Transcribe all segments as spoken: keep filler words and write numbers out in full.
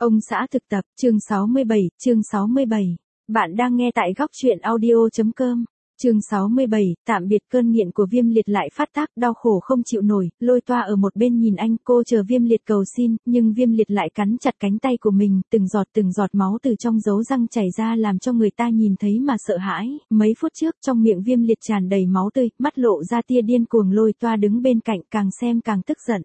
Ông xã thực tập, chương sáu mươi bảy, chương sáu mươi bảy. Bạn đang nghe tại góc truyện audio.com. Chương sáu mươi bảy, tạm biệt cơn nghiện của Viêm Liệt lại phát tác, đau khổ không chịu nổi, Lôi Toa ở một bên nhìn anh, cô chờ Viêm Liệt cầu xin, nhưng Viêm Liệt lại cắn chặt cánh tay của mình, từng giọt từng giọt máu từ trong dấu răng chảy ra làm cho người ta nhìn thấy mà sợ hãi. Mấy phút trước, trong miệng Viêm Liệt tràn đầy máu tươi, mắt lộ ra tia điên cuồng. Lôi Toa đứng bên cạnh, càng xem càng tức giận.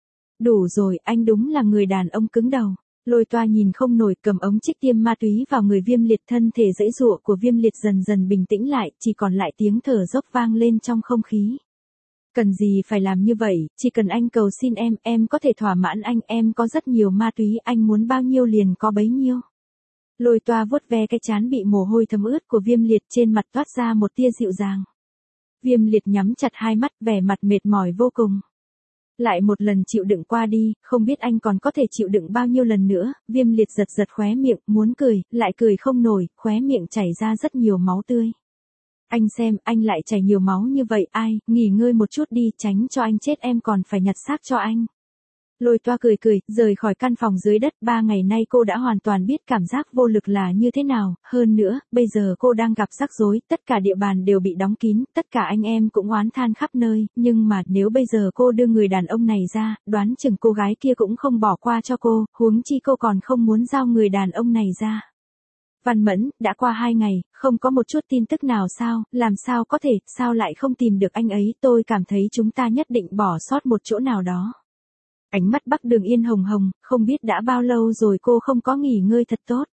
Đủ rồi, anh đúng là người đàn ông cứng đầu. Lôi Toa nhìn không nổi, cầm ống trích tiêm ma túy vào người Viêm Liệt. Thân thể giãy giụa của Viêm Liệt dần dần bình tĩnh lại, chỉ còn lại tiếng thở dốc vang lên trong không khí. Cần gì phải làm như vậy, chỉ cần anh cầu xin em, em có thể thỏa mãn anh, em có rất nhiều ma túy, anh muốn bao nhiêu liền có bấy nhiêu. Lôi Toa vuốt ve cái trán bị mồ hôi thấm ướt của Viêm Liệt, trên mặt toát ra một tia dịu dàng. Viêm Liệt nhắm chặt hai mắt, vẻ mặt mệt mỏi vô cùng. Lại một lần chịu đựng qua đi, không biết anh còn có thể chịu đựng bao nhiêu lần nữa. Viêm Liệt giật giật khóe miệng, muốn cười, lại cười không nổi, khóe miệng chảy ra rất nhiều máu tươi. Anh xem, anh lại chảy nhiều máu như vậy, ai, nghỉ ngơi một chút đi, tránh cho anh chết, em còn phải nhặt xác cho anh. Lôi Toa cười cười, rời khỏi căn phòng dưới đất. Ba ngày nay cô đã hoàn toàn biết cảm giác vô lực là như thế nào, hơn nữa, bây giờ cô đang gặp rắc rối, tất cả địa bàn đều bị đóng kín, tất cả anh em cũng oán than khắp nơi, nhưng mà nếu bây giờ cô đưa người đàn ông này ra, đoán chừng cô gái kia cũng không bỏ qua cho cô, huống chi cô còn không muốn giao người đàn ông này ra. Văn Mẫn, đã qua hai ngày, không có một chút tin tức nào sao, làm sao có thể, sao lại không tìm được anh ấy, tôi cảm thấy chúng ta nhất định bỏ sót một chỗ nào đó. Ánh mắt Bắc Đường Yên hồng hồng, không biết đã bao lâu rồi cô không có nghỉ ngơi thật tốt.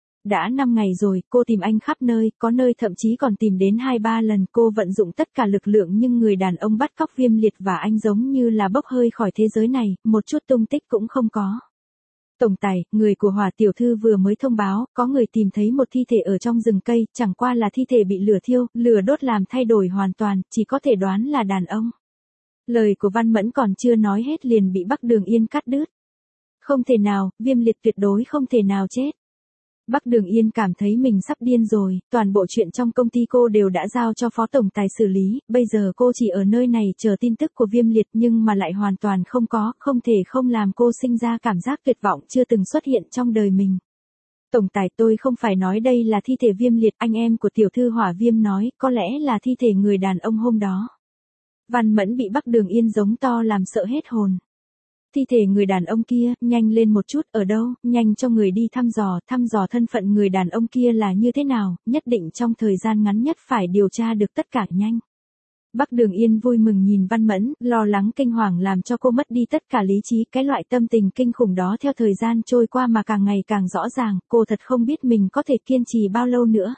Đã năm ngày rồi, cô tìm anh khắp nơi, có nơi thậm chí còn tìm đến hai ba lần, cô vận dụng tất cả lực lượng nhưng người đàn ông bắt cóc Viêm Liệt và anh giống như là bốc hơi khỏi thế giới này, một chút tung tích cũng không có. Tổng tài, người của Hỏa tiểu thư vừa mới thông báo, có người tìm thấy một thi thể ở trong rừng cây, chẳng qua là thi thể bị lửa thiêu, lửa đốt làm thay đổi hoàn toàn, chỉ có thể đoán là đàn ông. Lời của Văn Mẫn còn chưa nói hết liền bị Bắc Đường Yên cắt đứt. Không thể nào, Viêm Liệt tuyệt đối không thể nào chết. Bắc Đường Yên cảm thấy mình sắp điên rồi, toàn bộ chuyện trong công ty cô đều đã giao cho phó tổng tài xử lý, bây giờ cô chỉ ở nơi này chờ tin tức của Viêm Liệt nhưng mà lại hoàn toàn không có, không thể không làm cô sinh ra cảm giác tuyệt vọng chưa từng xuất hiện trong đời mình. Tổng tài, tôi không phải nói đây là thi thể Viêm Liệt, anh em của tiểu thư Hỏa Viêm nói, có lẽ là thi thể người đàn ông hôm đó. Văn Mẫn bị Bắc Đường Yên giống to làm sợ hết hồn. Thi thể người đàn ông kia, nhanh lên một chút, ở đâu, nhanh cho người đi thăm dò, thăm dò thân phận người đàn ông kia là như thế nào, nhất định trong thời gian ngắn nhất phải điều tra được tất cả nhanh. Bắc Đường Yên vui mừng nhìn Văn Mẫn, lo lắng kinh hoàng làm cho cô mất đi tất cả lý trí, cái loại tâm tình kinh khủng đó theo thời gian trôi qua mà càng ngày càng rõ ràng, cô thật không biết mình có thể kiên trì bao lâu nữa.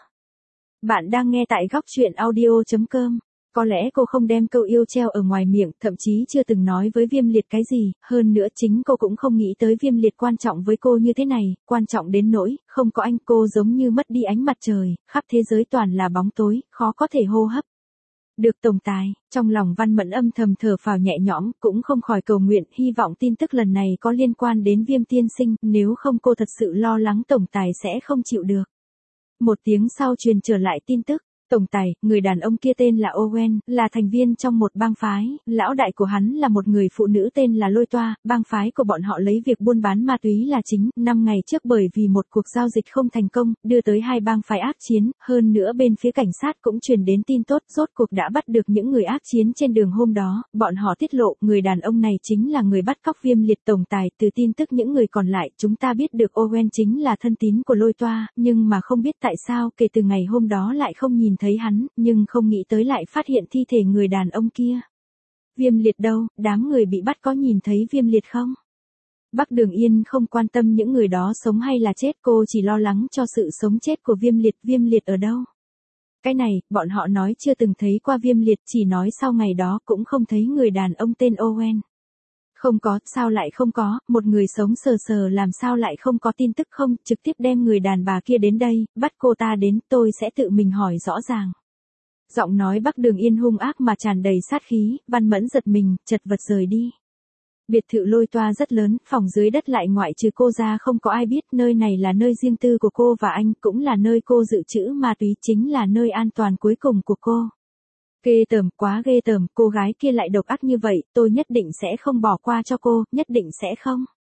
Bạn đang nghe tại góc truyện audio.com. Có lẽ cô không đem câu yêu treo ở ngoài miệng, thậm chí chưa từng nói với Viêm Liệt cái gì, hơn nữa chính cô cũng không nghĩ tới Viêm Liệt quan trọng với cô như thế này, quan trọng đến nỗi, không có anh cô giống như mất đi ánh mặt trời, khắp thế giới toàn là bóng tối, khó có thể hô hấp. Được tổng tài, trong lòng Văn Mẫn âm thầm thở phào nhẹ nhõm, cũng không khỏi cầu nguyện, hy vọng tin tức lần này có liên quan đến Viêm tiên sinh, nếu không cô thật sự lo lắng tổng tài sẽ không chịu được. Một tiếng sau truyền trở lại tin tức. Tổng tài, người đàn ông kia tên là Owen, là thành viên trong một bang phái, lão đại của hắn là một người phụ nữ tên là Lôi Toa, bang phái của bọn họ lấy việc buôn bán ma túy là chính, năm ngày trước bởi vì một cuộc giao dịch không thành công, đưa tới hai bang phái ác chiến, hơn nữa bên phía cảnh sát cũng truyền đến tin tốt, rốt cuộc đã bắt được những người ác chiến trên đường hôm đó, bọn họ tiết lộ, người đàn ông này chính là người bắt cóc Viêm Liệt. Tổng tài, từ tin tức những người còn lại, chúng ta biết được Owen chính là thân tín của Lôi Toa, nhưng mà không biết tại sao kể từ ngày hôm đó lại không nhìn thấy hắn, nhưng không nghĩ tới lại phát hiện thi thể người đàn ông kia. Viêm Liệt đâu, đám người bị bắt có nhìn thấy Viêm Liệt không? Bắc Đường Yên không quan tâm những người đó sống hay là chết, cô chỉ lo lắng cho sự sống chết của Viêm Liệt. Viêm Liệt ở đâu? Cái này, bọn họ nói chưa từng thấy qua Viêm Liệt, chỉ nói sau ngày đó cũng không thấy người đàn ông tên Owen. Không có, sao lại không có, một người sống sờ sờ làm sao lại không có tin tức không, trực tiếp đem người đàn bà kia đến đây, bắt cô ta đến, tôi sẽ tự mình hỏi rõ ràng. Giọng nói Bắc Đường Yên hung ác mà tràn đầy sát khí, Văn Mẫn giật mình, chật vật rời đi. Biệt thự Lôi Toa rất lớn, phòng dưới đất lại ngoại trừ cô ra không có ai biết, nơi này là nơi riêng tư của cô và anh, cũng là nơi cô dự trữ ma túy, chính là nơi an toàn cuối cùng của cô. Ghê tởm, quá ghê tởm, cô gái kia lại độc ác như vậy, tôi nhất định sẽ không bỏ qua cho cô, nhất định sẽ không.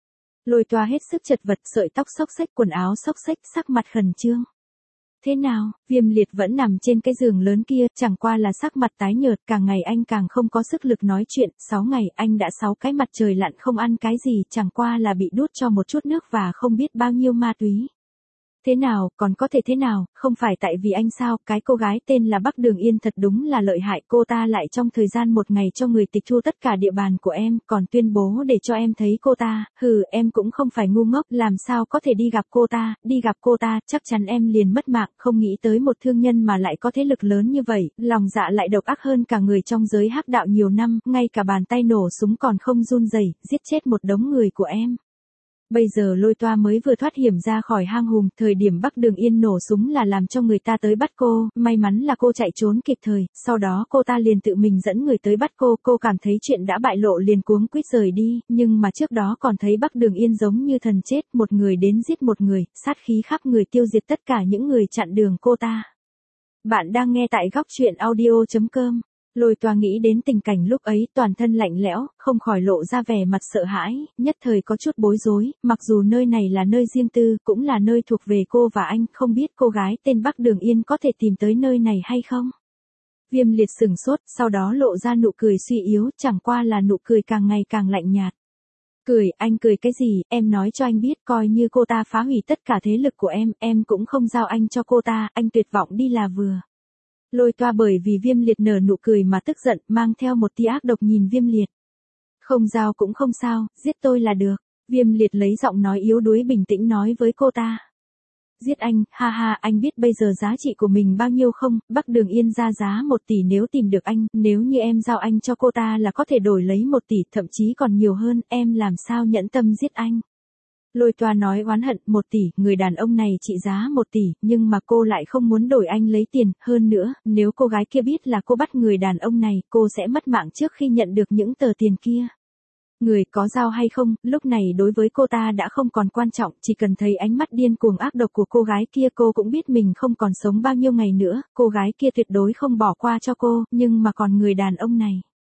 Lôi Toa hết sức chật vật, sợi tóc xốc xếch, quần áo xốc xếch, sắc mặt khẩn trương. Thế nào, Viêm Liệt vẫn nằm trên cái giường lớn kia, chẳng qua là sắc mặt tái nhợt, càng ngày anh càng không có sức lực nói chuyện, sáu ngày anh đã sáu cái mặt trời lặn không ăn cái gì, chẳng qua là bị đút cho một chút nước và không biết bao nhiêu ma túy. Thế nào, còn có thể thế nào, không phải tại vì anh sao, cái cô gái tên là Bắc Đường Yên thật đúng là lợi hại, cô ta lại trong thời gian một ngày cho người tịch thu tất cả địa bàn của em, còn tuyên bố để cho em thấy cô ta, hừ, em cũng không phải ngu ngốc, làm sao có thể đi gặp cô ta, đi gặp cô ta, chắc chắn em liền mất mạng, không nghĩ tới một thương nhân mà lại có thế lực lớn như vậy, lòng dạ lại độc ác hơn cả người trong giới hắc đạo nhiều năm, ngay cả bàn tay nổ súng còn không run rẩy, giết chết một đống người của em. Bây giờ Lôi Toa mới vừa thoát hiểm ra khỏi hang hùm, thời điểm Bắc Đường Yên nổ súng là làm cho người ta tới bắt cô, may mắn là cô chạy trốn kịp thời, sau đó cô ta liền tự mình dẫn người tới bắt cô, cô cảm thấy chuyện đã bại lộ liền cuống quýt rời đi, nhưng mà trước đó còn thấy Bắc Đường Yên giống như thần chết, một người đến giết một người, sát khí khắp người tiêu diệt tất cả những người chặn đường cô ta. Bạn đang nghe tại góc truyện audio chấm com. Lôi Toa nghĩ đến tình cảnh lúc ấy, toàn thân lạnh lẽo, không khỏi lộ ra vẻ mặt sợ hãi, nhất thời có chút bối rối, mặc dù nơi này là nơi riêng tư, cũng là nơi thuộc về cô và anh, không biết cô gái tên Bắc Đường Yên có thể tìm tới nơi này hay không? Viêm Liệt sửng sốt, sau đó lộ ra nụ cười suy yếu, chẳng qua là nụ cười càng ngày càng lạnh nhạt. Cười, anh cười cái gì, em nói cho anh biết, coi như cô ta phá hủy tất cả thế lực của em, em cũng không giao anh cho cô ta, anh tuyệt vọng đi là vừa. Lôi Toa bởi vì Viêm Liệt nở nụ cười mà tức giận, mang theo một tia ác độc nhìn Viêm Liệt. Không giao cũng không sao, giết tôi là được. Viêm Liệt lấy giọng nói yếu đuối bình tĩnh nói với cô ta. Giết anh, ha ha, anh biết bây giờ giá trị của mình bao nhiêu không, Bắc Đường Yên ra giá một tỷ nếu tìm được anh, nếu như em giao anh cho cô ta là có thể đổi lấy một tỷ, thậm chí còn nhiều hơn, em làm sao nhẫn tâm giết anh. Lôi Toa nói oán hận, một tỷ, người đàn ông này trị giá một tỷ, nhưng mà cô lại không muốn đổi anh lấy tiền, hơn nữa, nếu cô gái kia biết là cô bắt người đàn ông này, cô sẽ mất mạng trước khi nhận được những tờ tiền kia. Người có giao hay không, lúc này đối với cô ta đã không còn quan trọng, chỉ cần thấy ánh mắt điên cuồng ác độc của cô gái kia cô cũng biết mình không còn sống bao nhiêu ngày nữa, cô gái kia tuyệt đối không bỏ qua cho cô, nhưng mà còn người đàn ông này.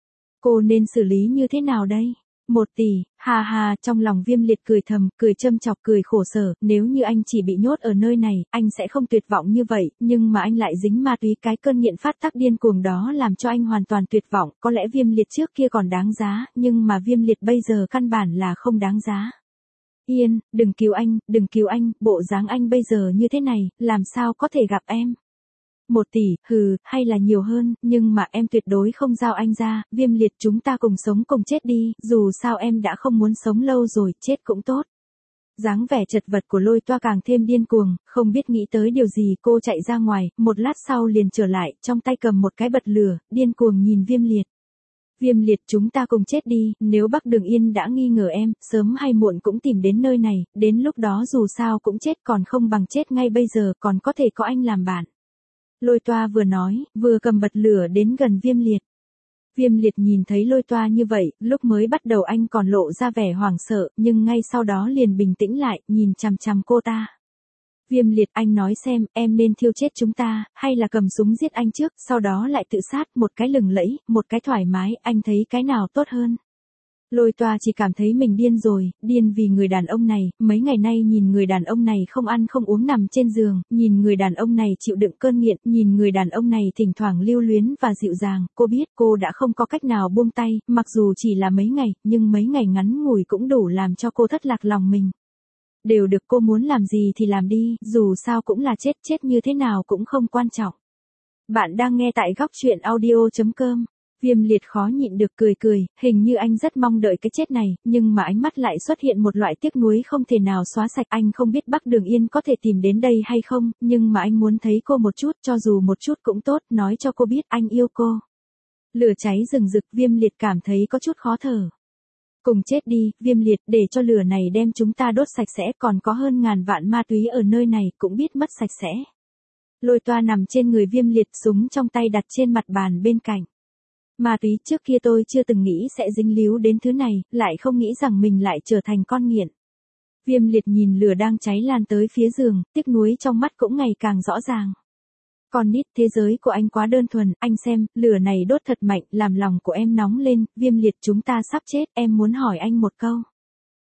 Cô nên xử lý như thế nào đây? Một tỷ, ha ha, trong lòng Viêm Liệt cười thầm, cười châm chọc, cười khổ sở, nếu như anh chỉ bị nhốt ở nơi này, anh sẽ không tuyệt vọng như vậy, nhưng mà anh lại dính ma túy, cái cơn nghiện phát tác điên cuồng đó làm cho anh hoàn toàn tuyệt vọng, có lẽ Viêm Liệt trước kia còn đáng giá, nhưng mà Viêm Liệt bây giờ căn bản là không đáng giá. Yên, đừng cứu anh, đừng cứu anh, bộ dáng anh bây giờ như thế này, làm sao có thể gặp em. Một tỷ, hừ, hay là nhiều hơn, nhưng mà em tuyệt đối không giao anh ra, Viêm Liệt chúng ta cùng sống cùng chết đi, dù sao em đã không muốn sống lâu rồi, chết cũng tốt. Dáng vẻ chật vật của Lôi Toa càng thêm điên cuồng, không biết nghĩ tới điều gì cô chạy ra ngoài, một lát sau liền trở lại, trong tay cầm một cái bật lửa, điên cuồng nhìn Viêm Liệt. Viêm Liệt chúng ta cùng chết đi, nếu Bắc Đường Yên đã nghi ngờ em, sớm hay muộn cũng tìm đến nơi này, đến lúc đó dù sao cũng chết còn không bằng chết ngay bây giờ, còn có thể có anh làm bạn. Lôi Toa vừa nói, vừa cầm bật lửa đến gần Viêm Liệt. Viêm Liệt nhìn thấy Lôi Toa như vậy, lúc mới bắt đầu anh còn lộ ra vẻ hoảng sợ, nhưng ngay sau đó liền bình tĩnh lại, nhìn chằm chằm cô ta. Viêm Liệt, anh nói xem, em nên thiêu chết chúng ta, hay là cầm súng giết anh trước, sau đó lại tự sát, một cái lừng lẫy, một cái thoải mái, anh thấy cái nào tốt hơn? Lôi Toa chỉ cảm thấy mình điên rồi, điên vì người đàn ông này, mấy ngày nay nhìn người đàn ông này không ăn không uống nằm trên giường, nhìn người đàn ông này chịu đựng cơn nghiện, nhìn người đàn ông này thỉnh thoảng lưu luyến và dịu dàng, cô biết cô đã không có cách nào buông tay, mặc dù chỉ là mấy ngày, nhưng mấy ngày ngắn ngủi cũng đủ làm cho cô thất lạc lòng mình. Đều được, cô muốn làm gì thì làm đi, dù sao cũng là chết, chết như thế nào cũng không quan trọng. Bạn đang nghe tại góc truyện audio chấm com. Viêm Liệt khó nhịn được cười cười, hình như anh rất mong đợi cái chết này, nhưng mà ánh mắt lại xuất hiện một loại tiếc nuối không thể nào xóa sạch. Anh không biết Bắc Đường Yên có thể tìm đến đây hay không, nhưng mà anh muốn thấy cô một chút, cho dù một chút cũng tốt, nói cho cô biết anh yêu cô. Lửa cháy rừng rực, Viêm Liệt cảm thấy có chút khó thở. Cùng chết đi, Viêm Liệt, để cho lửa này đem chúng ta đốt sạch sẽ, còn có hơn ngàn vạn ma túy ở nơi này, cũng biết mất sạch sẽ. Lôi Toa nằm trên người Viêm Liệt, súng trong tay đặt trên mặt bàn bên cạnh. Ma túy, trước kia tôi chưa từng nghĩ sẽ dính líu đến thứ này, lại không nghĩ rằng mình lại trở thành con nghiện. Viêm Liệt nhìn lửa đang cháy lan tới phía giường, tiếc nuối trong mắt cũng ngày càng rõ ràng. Con nít, thế giới của anh quá đơn thuần, anh xem, lửa này đốt thật mạnh, làm lòng của em nóng lên, Viêm Liệt chúng ta sắp chết, em muốn hỏi anh một câu.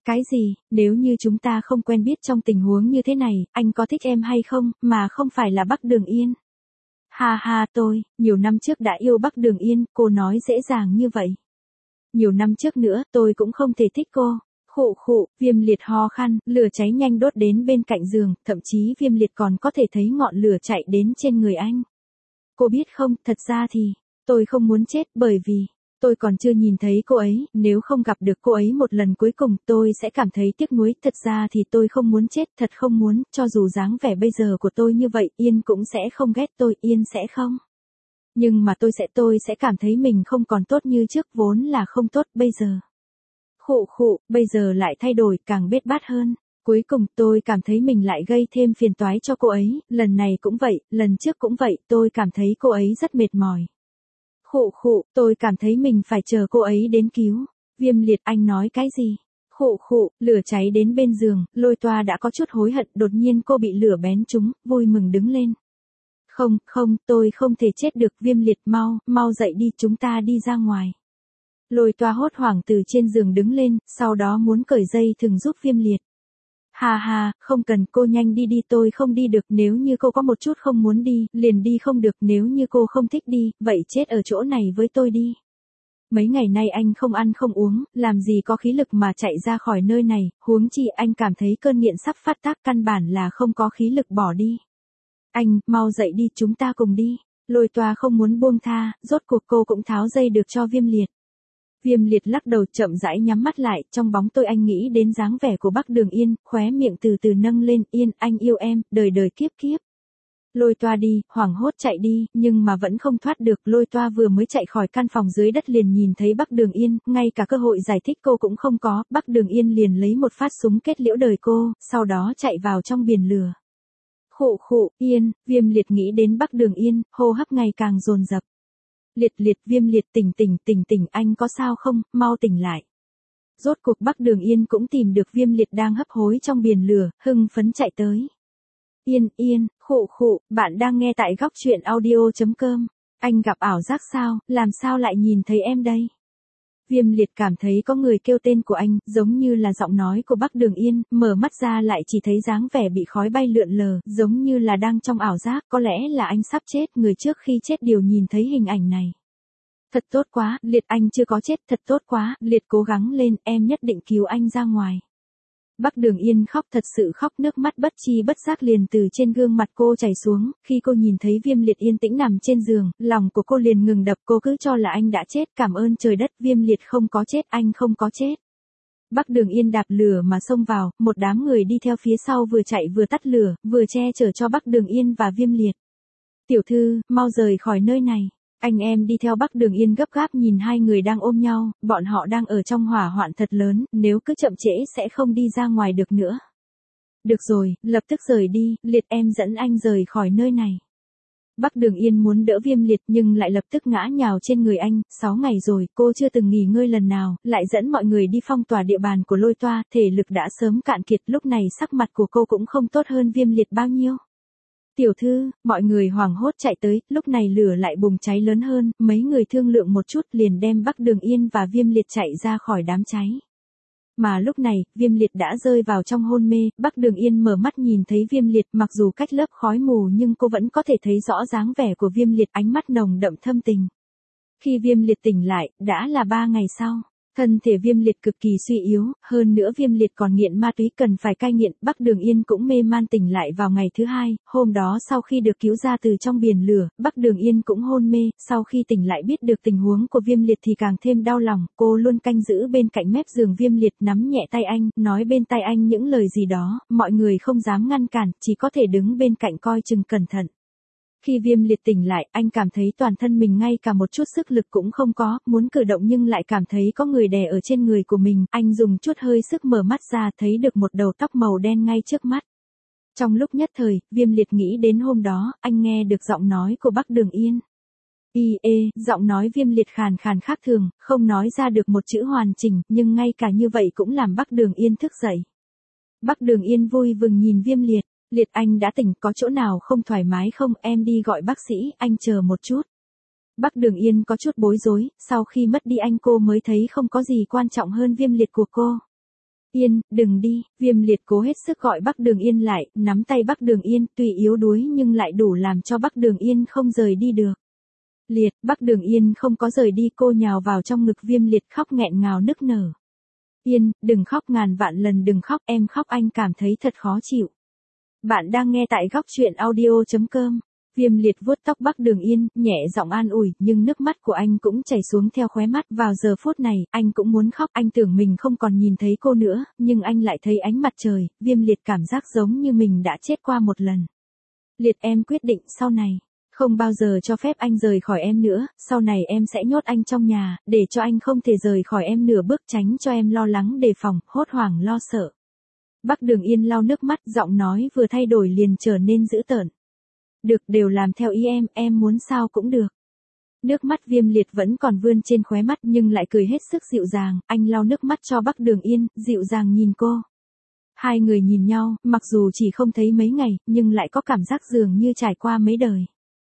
Cái gì, nếu như chúng ta không quen biết trong tình huống như thế này, anh có thích em hay không, mà không phải là Bắc Đường Yên. Ha ha tôi, nhiều năm trước đã yêu Bắc Đường Yên, cô nói dễ dàng như vậy. Nhiều năm trước nữa, tôi cũng không thể thích cô. Khụ khụ, Viêm Liệt ho khan, lửa cháy nhanh đốt đến bên cạnh giường, thậm chí Viêm Liệt còn có thể thấy ngọn lửa chạy đến trên người anh. Cô biết không, thật ra thì, tôi không muốn chết bởi vì, tôi còn chưa nhìn thấy cô ấy, nếu không gặp được cô ấy một lần cuối cùng tôi sẽ cảm thấy tiếc nuối, thật ra thì tôi không muốn chết, thật không muốn, cho dù dáng vẻ bây giờ của tôi như vậy, Yên cũng sẽ không ghét tôi, Yên sẽ không. Nhưng mà tôi sẽ tôi sẽ cảm thấy mình không còn tốt như trước, vốn là không tốt bây giờ. Khụ khụ, bây giờ lại thay đổi, càng bết bát hơn. Cuối cùng tôi cảm thấy mình lại gây thêm phiền toái cho cô ấy, lần này cũng vậy, lần trước cũng vậy, tôi cảm thấy cô ấy rất mệt mỏi. Khụ khụ, tôi cảm thấy mình phải chờ cô ấy đến cứu. Viêm Liệt, anh nói cái gì? Khụ khụ, lửa cháy đến bên giường, Lôi Toa đã có chút hối hận, đột nhiên cô bị lửa bén trúng, vui mừng đứng lên. Không, không, tôi không thể chết được, Viêm Liệt, mau, mau dậy đi, chúng ta đi ra ngoài. Lôi Toa hốt hoảng từ trên giường đứng lên, sau đó muốn cởi dây thừng giúp Viêm Liệt. Hà hà, không cần, cô nhanh đi đi, tôi không đi được, nếu như cô có một chút không muốn đi, liền đi không được, nếu như cô không thích đi, vậy chết ở chỗ này với tôi đi. Mấy ngày nay anh không ăn không uống, làm gì có khí lực mà chạy ra khỏi nơi này, huống chi anh cảm thấy cơn nghiện sắp phát tác, căn bản là không có khí lực bỏ đi. Anh, mau dậy đi, chúng ta cùng đi. Lôi Toa không muốn buông tha, rốt cuộc cô cũng tháo dây được cho Viêm Liệt. Viêm Liệt lắc đầu chậm rãi nhắm mắt lại, trong bóng tôi anh nghĩ đến dáng vẻ của Bắc Đường Yên, khóe miệng từ từ nâng lên, Yên, anh yêu em, đời đời kiếp kiếp. Lôi Toa đi, hoảng hốt chạy đi, nhưng mà vẫn không thoát được, Lôi Toa vừa mới chạy khỏi căn phòng dưới đất liền nhìn thấy Bắc Đường Yên, ngay cả cơ hội giải thích cô cũng không có, Bắc Đường Yên liền lấy một phát súng kết liễu đời cô, sau đó chạy vào trong biển lửa. Khụ khụ, Yên, Viêm Liệt nghĩ đến Bắc Đường Yên, hô hấp ngày càng dồn dập. Liệt liệt, Viêm Liệt, tỉnh tỉnh tỉnh tỉnh, anh có sao không, mau tỉnh lại. Rốt cuộc Bắc Đường Yên cũng tìm được Viêm Liệt đang hấp hối trong biển lửa, hưng phấn chạy tới. Yên, Yên, khụ khụ, bạn đang nghe tại góc truyện audio chấm com. Anh gặp ảo giác sao, làm sao lại nhìn thấy em đây? Viêm Liệt cảm thấy có người kêu tên của anh, giống như là giọng nói của Bắc Đường Yên, mở mắt ra lại chỉ thấy dáng vẻ bị khói bay lượn lờ, giống như là đang trong ảo giác, có lẽ là anh sắp chết, người trước khi chết đều nhìn thấy hình ảnh này. Thật tốt quá, Liệt, anh chưa có chết, thật tốt quá, Liệt cố gắng lên, em nhất định cứu anh ra ngoài. Bắc Đường Yên khóc, thật sự khóc, nước mắt bất chi bất giác liền từ trên gương mặt cô chảy xuống, khi cô nhìn thấy Viêm Liệt yên tĩnh nằm trên giường, lòng của cô liền ngừng đập, cô cứ cho là anh đã chết, cảm ơn trời đất, Viêm Liệt không có chết, anh không có chết. Bắc Đường Yên đạp lửa mà xông vào, một đám người đi theo phía sau vừa chạy vừa tắt lửa, vừa che chở cho Bắc Đường Yên và Viêm Liệt. Tiểu thư, mau rời khỏi nơi này. Anh em đi theo Bắc Đường Yên gấp gáp nhìn hai người đang ôm nhau, bọn họ đang ở trong hỏa hoạn thật lớn, nếu cứ chậm trễ sẽ không đi ra ngoài được nữa. Được rồi, lập tức rời đi, Liệt, em dẫn anh rời khỏi nơi này. Bắc Đường Yên muốn đỡ Viêm Liệt nhưng lại lập tức ngã nhào trên người anh, sáu ngày rồi, cô chưa từng nghỉ ngơi lần nào, lại dẫn mọi người đi phong tỏa địa bàn của Lôi Toa, thể lực đã sớm cạn kiệt, lúc này sắc mặt của cô cũng không tốt hơn Viêm Liệt bao nhiêu. Tiểu thư, mọi người hoảng hốt chạy tới, lúc này lửa lại bùng cháy lớn hơn, mấy người thương lượng một chút liền đem Bắc Đường Yên và Viêm Liệt chạy ra khỏi đám cháy. Mà lúc này, Viêm Liệt đã rơi vào trong hôn mê, Bắc Đường Yên mở mắt nhìn thấy Viêm Liệt, mặc dù cách lớp khói mù nhưng cô vẫn có thể thấy rõ dáng vẻ của Viêm Liệt, ánh mắt nồng đậm thâm tình. Khi Viêm Liệt tỉnh lại, đã là ba ngày sau. Thân thể Viêm Liệt cực kỳ suy yếu, hơn nữa Viêm Liệt còn nghiện ma túy cần phải cai nghiện, Bắc Đường Yên cũng mê man tỉnh lại vào ngày thứ hai, hôm đó sau khi được cứu ra từ trong biển lửa, Bắc Đường Yên cũng hôn mê, sau khi tỉnh lại biết được tình huống của Viêm Liệt thì càng thêm đau lòng, cô luôn canh giữ bên cạnh mép giường Viêm Liệt, nắm nhẹ tay anh, nói bên tai anh những lời gì đó, mọi người không dám ngăn cản, chỉ có thể đứng bên cạnh coi chừng cẩn thận. Khi Viêm Liệt tỉnh lại, anh cảm thấy toàn thân mình ngay cả một chút sức lực cũng không có, muốn cử động nhưng lại cảm thấy có người đè ở trên người của mình, anh dùng chút hơi sức mở mắt ra thấy được một đầu tóc màu đen ngay trước mắt. Trong lúc nhất thời, Viêm Liệt nghĩ đến hôm đó, anh nghe được giọng nói của Bắc Đường Yên. Y ê, giọng nói Viêm Liệt khàn khàn khác thường, không nói ra được một chữ hoàn chỉnh, nhưng ngay cả như vậy cũng làm Bắc Đường Yên thức dậy. Bắc Đường Yên vui vừng nhìn Viêm Liệt. Liệt, anh đã tỉnh, có chỗ nào không thoải mái không, em đi gọi bác sĩ, anh chờ một chút. Bắc Đường Yên có chút bối rối, sau khi mất đi anh cô mới thấy không có gì quan trọng hơn Viêm Liệt của cô. Yên, đừng đi, Viêm Liệt cố hết sức gọi Bắc Đường Yên lại, nắm tay Bắc Đường Yên, tuy yếu đuối nhưng lại đủ làm cho Bắc Đường Yên không rời đi được. Liệt, Bắc Đường Yên không có rời đi, cô nhào vào trong ngực Viêm Liệt khóc nghẹn ngào nức nở. Yên, đừng khóc, ngàn vạn lần đừng khóc, em khóc anh cảm thấy thật khó chịu. Bạn đang nghe tại góc truyện audio.com. Viêm Liệt vuốt tóc Bắc Đường Yên, nhẹ giọng an ủi, nhưng nước mắt của anh cũng chảy xuống theo khóe mắt. Vào giờ phút này, anh cũng muốn khóc, anh tưởng mình không còn nhìn thấy cô nữa, nhưng anh lại thấy ánh mặt trời. Viêm Liệt cảm giác giống như mình đã chết qua một lần. Liệt, em quyết định sau này không bao giờ cho phép anh rời khỏi em nữa, sau này em sẽ nhốt anh trong nhà, để cho anh không thể rời khỏi em nửa bước, tránh cho em lo lắng đề phòng, hốt hoảng lo sợ. Bắc Đường Yên lau nước mắt, giọng nói vừa thay đổi liền trở nên dữ tợn. Được, đều làm theo ý em, em muốn sao cũng được. Nước mắt Viêm Liệt vẫn còn vươn trên khóe mắt nhưng lại cười hết sức dịu dàng, anh lau nước mắt cho Bắc Đường Yên, dịu dàng nhìn cô. Hai người nhìn nhau, mặc dù chỉ không thấy mấy ngày, nhưng lại có cảm giác dường như trải qua mấy đời.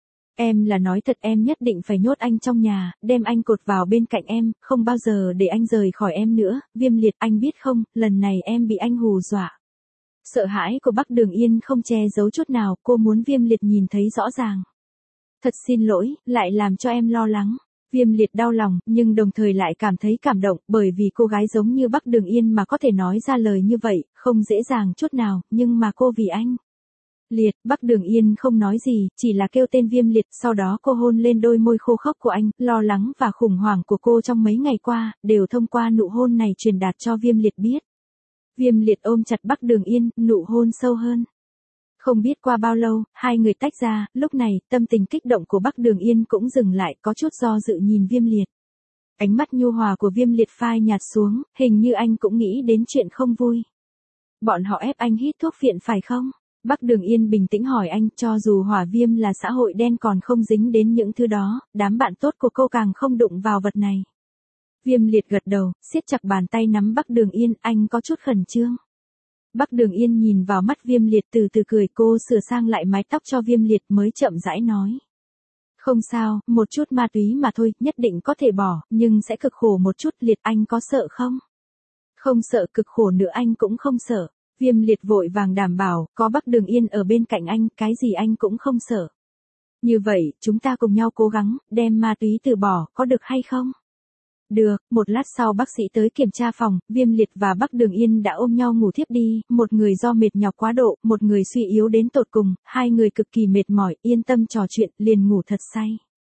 Em là nói thật, em nhất định phải nhốt anh trong nhà, đem anh cột vào bên cạnh em, không bao giờ để anh rời khỏi em nữa. Viêm Liệt, anh biết không, lần này em bị anh hù dọa. Sợ hãi của Bắc Đường Yên không che giấu chút nào, cô muốn Viêm Liệt nhìn thấy rõ ràng. Thật xin lỗi, lại làm cho em lo lắng. Viêm Liệt đau lòng, nhưng đồng thời lại cảm thấy cảm động, bởi vì cô gái giống như Bắc Đường Yên mà có thể nói ra lời như vậy, không dễ dàng chút nào, nhưng mà cô vì anh. Liệt, Bắc Đường Yên không nói gì, chỉ là kêu tên Viêm Liệt, sau đó cô hôn lên đôi môi khô khốc của anh, lo lắng và khủng hoảng của cô trong mấy ngày qua, đều thông qua nụ hôn này truyền đạt cho Viêm Liệt biết. Viêm Liệt ôm chặt Bắc Đường Yên, nụ hôn sâu hơn. Không biết qua bao lâu, hai người tách ra, lúc này, tâm tình kích động của Bắc Đường Yên cũng dừng lại, có chút do dự nhìn Viêm Liệt. Ánh mắt nhu hòa của Viêm Liệt phai nhạt xuống, hình như anh cũng nghĩ đến chuyện không vui. Bọn họ ép anh hít thuốc phiện phải không? Bắc Đường Yên bình tĩnh hỏi anh, cho dù hỏa viêm là xã hội đen còn không dính đến những thứ đó, đám bạn tốt của cô càng không đụng vào vật này. Viêm Liệt gật đầu, siết chặt bàn tay nắm Bắc Đường Yên, anh có chút khẩn trương. Bắc Đường Yên nhìn vào mắt Viêm Liệt từ từ cười, cô sửa sang lại mái tóc cho Viêm Liệt mới chậm rãi nói. Không sao, một chút ma túy mà thôi, nhất định có thể bỏ, nhưng sẽ cực khổ một chút. Liệt, anh có sợ không? Không sợ, cực khổ nữa anh cũng không sợ. Viêm Liệt vội vàng đảm bảo, có Bắc Đường Yên ở bên cạnh anh, cái gì anh cũng không sợ. Như vậy, chúng ta cùng nhau cố gắng, đem ma túy từ bỏ, có được hay không? Được, một lát sau bác sĩ tới kiểm tra phòng, Viêm Liệt và Bắc Đường Yên đã ôm nhau ngủ thiếp đi, một người do mệt nhọc quá độ, một người suy yếu đến tột cùng, hai người cực kỳ mệt mỏi, yên tâm trò chuyện, liền ngủ thật say.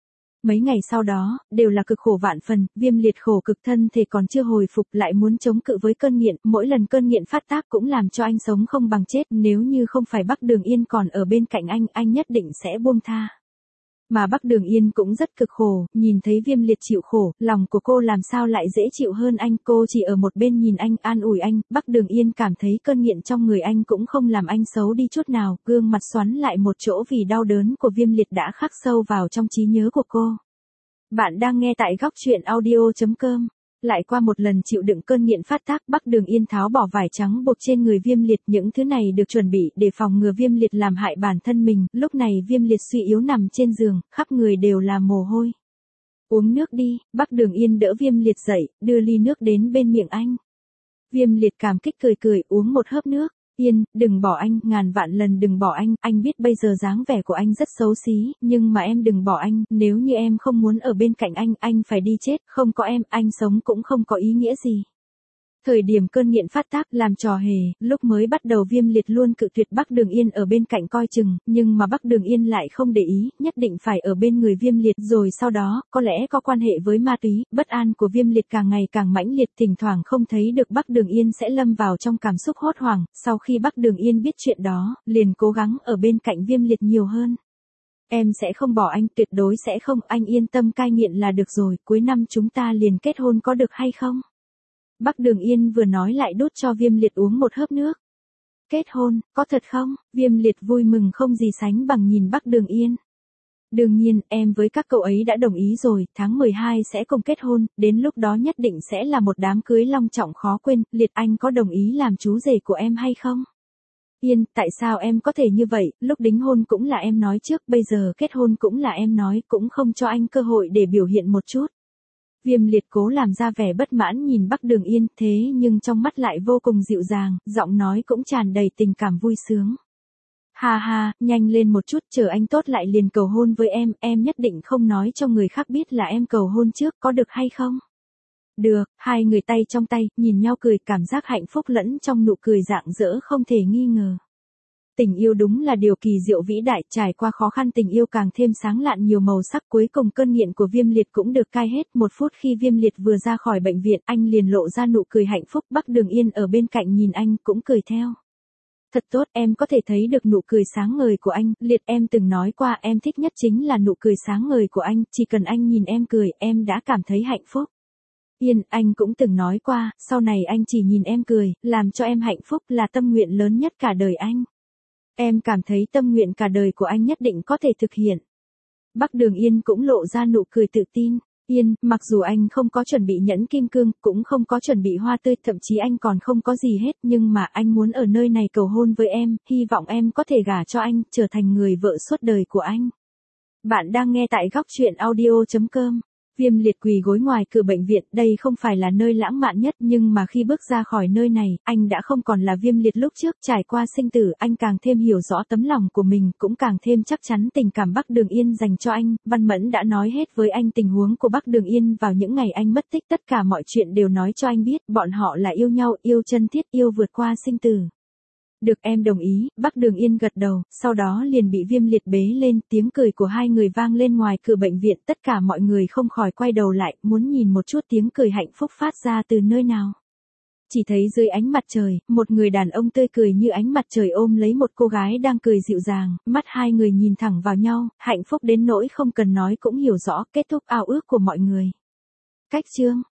Mấy ngày sau đó, đều là cực khổ vạn phần, Viêm Liệt khổ cực, thân thể còn chưa hồi phục lại muốn chống cự với cơn nghiện, mỗi lần cơn nghiện phát tác cũng làm cho anh sống không bằng chết, nếu như không phải Bắc Đường Yên còn ở bên cạnh anh, anh nhất định sẽ buông tha. Mà Bắc Đường Yên cũng rất cực khổ, nhìn thấy Viêm Liệt chịu khổ, lòng của cô làm sao lại dễ chịu hơn anh, cô chỉ ở một bên nhìn anh, an ủi anh. Bắc Đường Yên cảm thấy cơn nghiện trong người anh cũng không làm anh xấu đi chút nào, gương mặt xoắn lại một chỗ vì đau đớn của Viêm Liệt đã khắc sâu vào trong trí nhớ của cô. Bạn đang nghe tại góc truyện audio.com. Lại qua một lần chịu đựng cơn nghiện phát tác, Bắc Đường Yên tháo bỏ vải trắng buộc trên người Viêm Liệt, những thứ này được chuẩn bị để phòng ngừa Viêm Liệt làm hại bản thân mình. Lúc này Viêm Liệt suy yếu nằm trên giường, khắp người đều là mồ hôi. Uống nước đi, Bắc Đường Yên đỡ Viêm Liệt dậy, đưa ly nước đến bên miệng anh. Viêm Liệt cảm kích cười cười, uống một hớp nước. Yên, đừng bỏ anh, ngàn vạn lần đừng bỏ anh, anh biết bây giờ dáng vẻ của anh rất xấu xí, nhưng mà em đừng bỏ anh, nếu như em không muốn ở bên cạnh anh, anh phải đi chết, không có em, anh sống cũng không có ý nghĩa gì. Thời điểm cơn nghiện phát tác làm trò hề, lúc mới bắt đầu Viêm Liệt luôn cự tuyệt Bắc Đường Yên ở bên cạnh coi chừng, nhưng mà Bắc Đường Yên lại không để ý, nhất định phải ở bên người Viêm Liệt, rồi sau đó, có lẽ có quan hệ với ma túy, bất an của Viêm Liệt càng ngày càng mãnh liệt, thỉnh thoảng không thấy được Bắc Đường Yên sẽ lâm vào trong cảm xúc hốt hoảng, sau khi Bắc Đường Yên biết chuyện đó, liền cố gắng ở bên cạnh Viêm Liệt nhiều hơn. Em sẽ không bỏ anh, tuyệt đối sẽ không, anh yên tâm cai nghiện là được rồi, cuối năm chúng ta liền kết hôn có được hay không? Bắc Đường Yên vừa nói lại đút cho Viêm Liệt uống một hớp nước. Kết hôn, có thật không? Viêm Liệt vui mừng không gì sánh bằng nhìn Bắc Đường Yên. Đương nhiên, em với các cậu ấy đã đồng ý rồi, tháng mười hai sẽ cùng kết hôn, đến lúc đó nhất định sẽ là một đám cưới long trọng khó quên. Liệt, anh có đồng ý làm chú rể của em hay không? Yên, tại sao em có thể như vậy, lúc đính hôn cũng là em nói trước, bây giờ kết hôn cũng là em nói, cũng không cho anh cơ hội để biểu hiện một chút. Viêm Liệt cố làm ra vẻ bất mãn nhìn Bắc Đường Yên, thế nhưng trong mắt lại vô cùng dịu dàng, giọng nói cũng tràn đầy tình cảm vui sướng. Ha ha, nhanh lên một chút, chờ anh tốt lại liền cầu hôn với em, em nhất định không nói cho người khác biết là em cầu hôn trước, có được hay không? Được, hai người tay trong tay, nhìn nhau cười, cảm giác hạnh phúc lẫn trong nụ cười rạng rỡ không thể nghi ngờ. Tình yêu đúng là điều kỳ diệu vĩ đại, trải qua khó khăn tình yêu càng thêm sáng lạn nhiều màu sắc, cuối cùng cơn nghiện của Viêm Liệt cũng được cai hết. Một phút khi Viêm Liệt vừa ra khỏi bệnh viện, anh liền lộ ra nụ cười hạnh phúc, Bắc Đường Yên ở bên cạnh nhìn anh cũng cười theo. Thật tốt, em có thể thấy được nụ cười sáng ngời của anh, Liệt em từng nói qua em thích nhất chính là nụ cười sáng ngời của anh, chỉ cần anh nhìn em cười, em đã cảm thấy hạnh phúc. Yên, anh cũng từng nói qua, sau này anh chỉ nhìn em cười, làm cho em hạnh phúc là tâm nguyện lớn nhất cả đời anh. Em cảm thấy tâm nguyện cả đời của anh nhất định có thể thực hiện. Bắc Đường Yên cũng lộ ra nụ cười tự tin. Yên, mặc dù anh không có chuẩn bị nhẫn kim cương, cũng không có chuẩn bị hoa tươi, thậm chí anh còn không có gì hết, nhưng mà anh muốn ở nơi này cầu hôn với em, hy vọng em có thể gả cho anh, trở thành người vợ suốt đời của anh. Bạn đang nghe tại góc truyện audio chấm com. Viêm Liệt quỳ gối ngoài cửa bệnh viện, đây không phải là nơi lãng mạn nhất, nhưng mà khi bước ra khỏi nơi này, anh đã không còn là Viêm Liệt lúc trước, trải qua sinh tử, anh càng thêm hiểu rõ tấm lòng của mình, cũng càng thêm chắc chắn tình cảm Bắc Đường Yên dành cho anh. Văn Mẫn đã nói hết với anh tình huống của Bắc Đường Yên vào những ngày anh mất tích, tất cả mọi chuyện đều nói cho anh biết, bọn họ là yêu nhau, yêu chân thiết, yêu vượt qua sinh tử. Được, em đồng ý, Bắc Đường Yên gật đầu, sau đó liền bị Viêm Liệt bế lên, tiếng cười của hai người vang lên ngoài cửa bệnh viện, tất cả mọi người không khỏi quay đầu lại, muốn nhìn một chút tiếng cười hạnh phúc phát ra từ nơi nào. Chỉ thấy dưới ánh mặt trời, một người đàn ông tươi cười như ánh mặt trời ôm lấy một cô gái đang cười dịu dàng, mắt hai người nhìn thẳng vào nhau, hạnh phúc đến nỗi không cần nói cũng hiểu rõ kết thúc ao ước của mọi người. Cách chương